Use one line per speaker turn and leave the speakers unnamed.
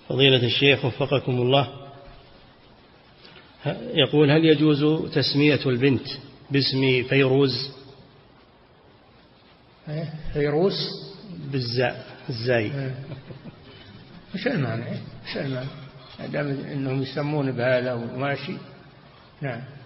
فضيلة الشيخ وفقكم الله، يقول: هل يجوز تسمية البنت باسم فيروز؟
فيروز
بالزاء، الزاي.
وش المعنى؟ دام انهم يسمون بهذا وماشي. نعم.